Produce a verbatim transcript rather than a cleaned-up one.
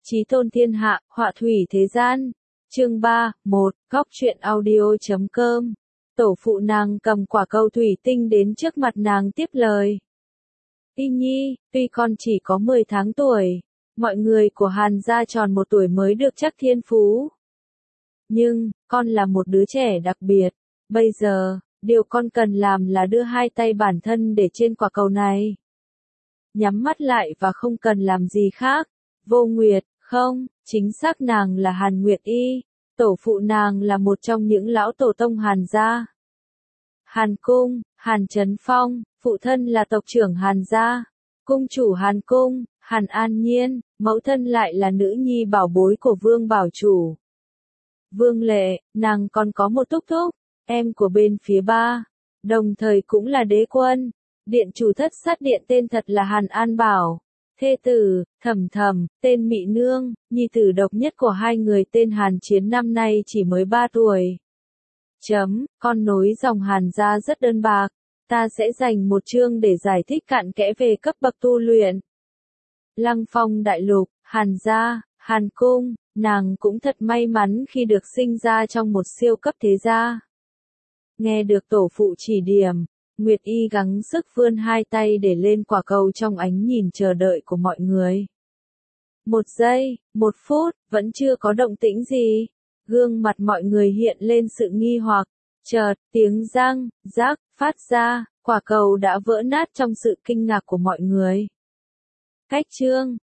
Chí tôn thiên hạ, họa thủy thế gian. Chương ba, một, góc truyện audio.com. Tổ phụ nàng cầm quả cầu thủy tinh đến trước mặt nàng tiếp lời. Y nhi, tuy con chỉ có mười tháng tuổi, mọi người của Hàn gia tròn một tuổi mới được chắc thiên phú. Nhưng, con là một đứa trẻ đặc biệt. Bây giờ, điều con cần làm là đưa hai tay bản thân để trên quả cầu này. Nhắm mắt lại và không cần làm gì khác. Vô Nguyệt, không, chính xác nàng là Hàn Nguyệt Y. Tổ phụ nàng là một trong những lão tổ tông Hàn gia. Hàn Cung, Hàn Trấn Phong, phụ thân là tộc trưởng Hàn gia. Cung chủ Hàn Cung, Hàn An Nhiên, mẫu thân lại là nữ nhi bảo bối của Vương Bảo Chủ. Vương Lệ, nàng còn có một thúc thúc, em của bên phía ba, đồng thời cũng là đế quân. Điện chủ thất sát điện tên thật là Hàn An Bảo. Thê tử, Thầm Thầm, tên Mị Nương, nhi tử độc nhất của hai người tên Hàn Chiến năm nay chỉ mới ba tuổi. Chấm, con nối dòng Hàn gia rất đơn bạc. Ta sẽ dành một chương để giải thích cặn kẽ về cấp bậc tu luyện. Lăng Phong đại lục, Hàn gia, Hàn Cung, nàng cũng thật may mắn khi được sinh ra trong một siêu cấp thế gia. Nghe được tổ phụ chỉ điểm, Nguyệt Y gắng sức vươn hai tay để lên quả cầu trong ánh nhìn chờ đợi của mọi người. Một giây, một phút, vẫn chưa có động tĩnh gì. Gương mặt mọi người hiện lên sự nghi hoặc. Chợt, tiếng răng, rác, phát ra, quả cầu đã vỡ nát trong sự kinh ngạc của mọi người. Cách chương,